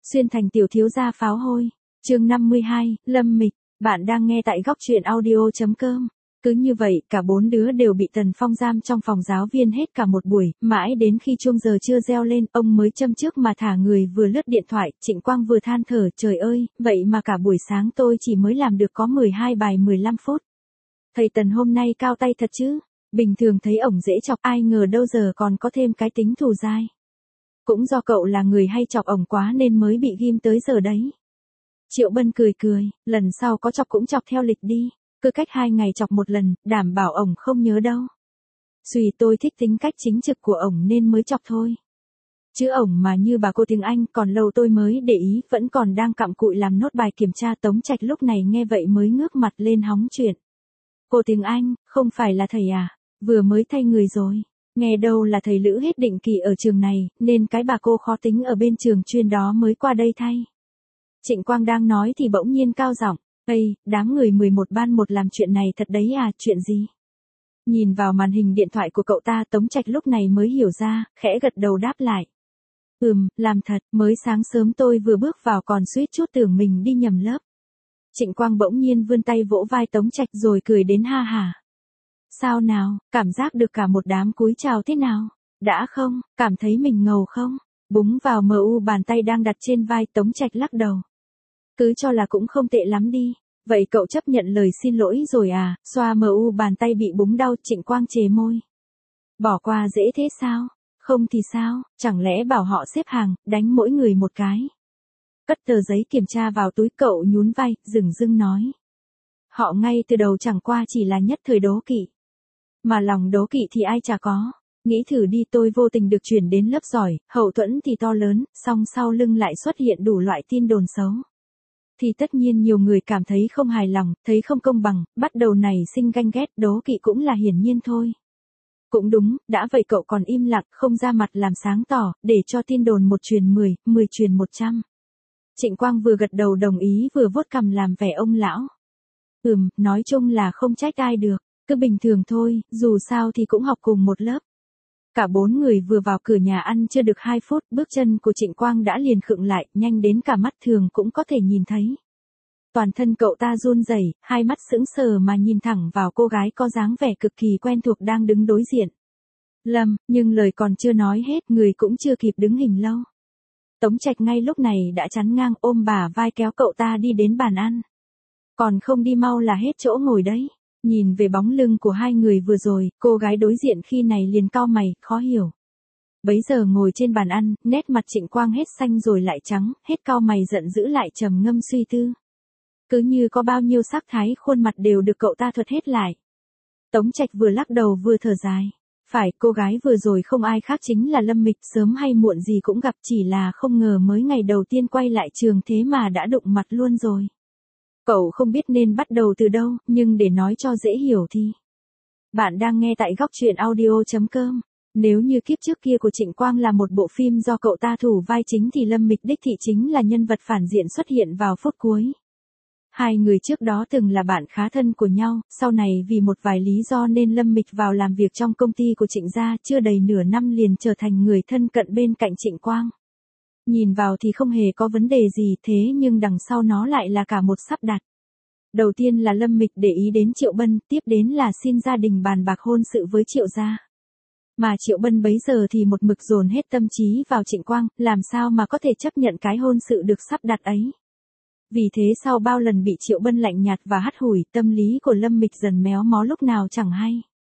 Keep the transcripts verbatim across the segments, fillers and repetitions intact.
Xuyên thành tiểu thiếu gia pháo hôi. Chương năm mươi hai, Lâm Mịch, bạn đang nghe tại góc truyện audio.com. Cứ như vậy, cả bốn đứa đều bị Tần Phong giam trong phòng giáo viên hết cả một buổi, mãi đến khi chuông giờ chưa reo lên, ông mới châm trước mà thả người. Vừa lướt điện thoại, Trịnh Quang vừa than thở, trời ơi, vậy mà cả buổi sáng tôi chỉ mới làm được có mười hai bài mười lăm phút. Thầy Tần hôm nay cao tay thật chứ, bình thường thấy ổng dễ chọc, ai ngờ đâu giờ còn có thêm cái tính thù dai. Cũng do cậu là người hay chọc ổng quá nên mới bị ghim tới giờ đấy. Triệu Bân cười cười, lần sau có chọc cũng chọc theo lịch đi, cứ cách hai ngày chọc một lần, đảm bảo ổng không nhớ đâu. Suy tôi thích tính cách chính trực của ổng nên mới chọc thôi. Chứ ổng mà như bà cô tiếng Anh còn lâu tôi mới để ý, vẫn còn đang cặm cụi làm nốt bài kiểm tra. Tống Trạch lúc này nghe vậy mới ngước mặt lên hóng chuyện. Cô tiếng Anh, không phải là thầy à, vừa mới thay người rồi. Nghe đâu là thầy Lữ hết định kỳ ở trường này, nên cái bà cô khó tính ở bên trường chuyên đó mới qua đây thay. Trịnh Quang đang nói thì bỗng nhiên cao giọng, "Ây, đám người mười một ban một làm chuyện này thật đấy à, chuyện gì?" Nhìn vào màn hình điện thoại của cậu ta, Tống Trạch lúc này mới hiểu ra, khẽ gật đầu đáp lại. Ừm, làm thật, mới sáng sớm tôi vừa bước vào còn suýt chút tưởng mình đi nhầm lớp. Trịnh Quang bỗng nhiên vươn tay vỗ vai Tống Trạch rồi cười đến ha hả. Sao nào, cảm giác được cả một đám cúi chào thế nào? Đã không, cảm thấy mình ngầu không? Búng vào mờ u bàn tay đang đặt trên vai. Tống Trạch lắc đầu. Cứ cho là cũng không tệ lắm đi. Vậy cậu chấp nhận lời xin lỗi rồi à? Xoa mờ u bàn tay bị búng đau, Trịnh Quang chề môi. Bỏ qua dễ thế sao? Không thì sao, chẳng lẽ bảo họ xếp hàng, đánh mỗi người một cái? Cất tờ giấy kiểm tra vào túi, cậu nhún vai, dửng dưng nói. Họ ngay từ đầu chẳng qua chỉ là nhất thời đố kỵ. Mà lòng đố kỵ thì ai chả có. Nghĩ thử đi, tôi vô tình được chuyển đến lớp giỏi, hậu thuẫn thì to lớn, song sau lưng lại xuất hiện đủ loại tin đồn xấu. Thì tất nhiên nhiều người cảm thấy không hài lòng, thấy không công bằng, bắt đầu nảy sinh ganh ghét, đố kỵ cũng là hiển nhiên thôi. Cũng đúng, đã vậy cậu còn im lặng, không ra mặt làm sáng tỏ, để cho tin đồn một truyền mười, mười truyền một trăm. Trịnh Quang vừa gật đầu đồng ý vừa vuốt cằm làm vẻ ông lão. Ừm, nói chung là không trách ai được, cứ bình thường thôi, dù sao thì cũng học cùng một lớp. Cả bốn người vừa vào cửa nhà ăn chưa được hai phút, bước chân của Trịnh Quang đã liền khựng lại, nhanh đến cả mắt thường cũng có thể nhìn thấy. Toàn thân cậu ta run rẩy, hai mắt sững sờ mà nhìn thẳng vào cô gái có dáng vẻ cực kỳ quen thuộc đang đứng đối diện. Lâm, nhưng lời còn chưa nói hết, người cũng chưa kịp đứng hình lâu. Tống Trạch ngay lúc này đã chắn ngang ôm bả vai kéo cậu ta đi đến bàn ăn. Còn không đi mau là hết chỗ ngồi đấy. Nhìn về bóng lưng của hai người vừa rồi, cô gái đối diện khi này liền cau mày, khó hiểu. Bấy giờ ngồi trên bàn ăn, nét mặt Trịnh Quang hết xanh rồi lại trắng, hết cau mày giận dữ lại trầm ngâm suy tư. Cứ như có bao nhiêu sắc thái khuôn mặt đều được cậu ta thuật hết lại. Tống Trạch vừa lắc đầu vừa thở dài. Phải, cô gái vừa rồi không ai khác chính là Lâm Mịch, sớm hay muộn gì cũng gặp, chỉ là không ngờ mới ngày đầu tiên quay lại trường thế mà đã đụng mặt luôn rồi. Cậu không biết nên bắt đầu từ đâu, nhưng để nói cho dễ hiểu thì... Bạn đang nghe tại góc truyện audio.com. Nếu như kiếp trước kia của Trịnh Quang là một bộ phim do cậu ta thủ vai chính thì Lâm Mịch đích thị chính là nhân vật phản diện xuất hiện vào phút cuối. Hai người trước đó từng là bạn khá thân của nhau, sau này vì một vài lý do nên Lâm Mịch vào làm việc trong công ty của Trịnh gia, chưa đầy nửa năm liền trở thành người thân cận bên cạnh Trịnh Quang. Nhìn vào thì không hề có vấn đề gì, thế nhưng đằng sau nó lại là cả một sắp đặt. Đầu tiên là Lâm Mịch để ý đến Triệu Bân, tiếp đến là xin gia đình bàn bạc hôn sự với Triệu gia. Mà Triệu Bân bấy giờ thì một mực dồn hết tâm trí vào Trịnh Quang, làm sao mà có thể chấp nhận cái hôn sự được sắp đặt ấy. Vì thế sau bao lần bị Triệu Bân lạnh nhạt và hắt hủi, tâm lý của Lâm Mịch dần méo mó lúc nào chẳng hay.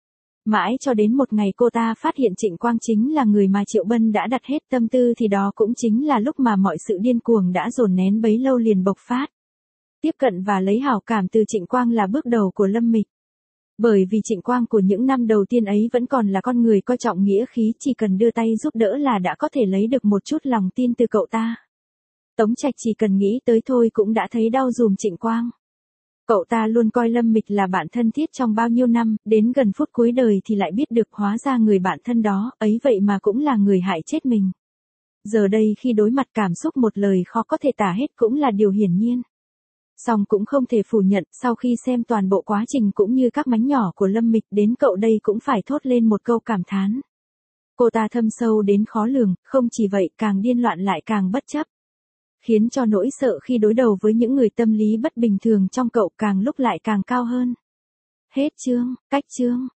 Mãi cho đến một ngày cô ta phát hiện Trịnh Quang chính là người mà Triệu Bân đã đặt hết tâm tư thì đó cũng chính là lúc mà mọi sự điên cuồng đã dồn nén bấy lâu liền bộc phát. Tiếp cận và lấy hảo cảm từ Trịnh Quang là bước đầu của Lâm Mịch. Bởi vì Trịnh Quang của những năm đầu tiên ấy vẫn còn là con người coi trọng nghĩa khí, chỉ cần đưa tay giúp đỡ là đã có thể lấy được một chút lòng tin từ cậu ta. Tống Trạch chỉ cần nghĩ tới thôi cũng đã thấy đau dùm Trịnh Quang. Cậu ta luôn coi Lâm Mịch là bạn thân thiết trong bao nhiêu năm, đến gần phút cuối đời thì lại biết được hóa ra người bạn thân đó, ấy vậy mà cũng là người hại chết mình. Giờ đây khi đối mặt cảm xúc một lời khó có thể tả hết cũng là điều hiển nhiên. Song cũng không thể phủ nhận, sau khi xem toàn bộ quá trình cũng như các mánh nhỏ của Lâm Mịch, đến cậu đây cũng phải thốt lên một câu cảm thán. Cô ta thâm sâu đến khó lường, không chỉ vậy càng điên loạn lại càng bất chấp. khiến cho nỗi sợ khi đối đầu với những người tâm lý bất bình thường trong cậu càng lúc lại càng cao hơn. Hết chương, cách chương.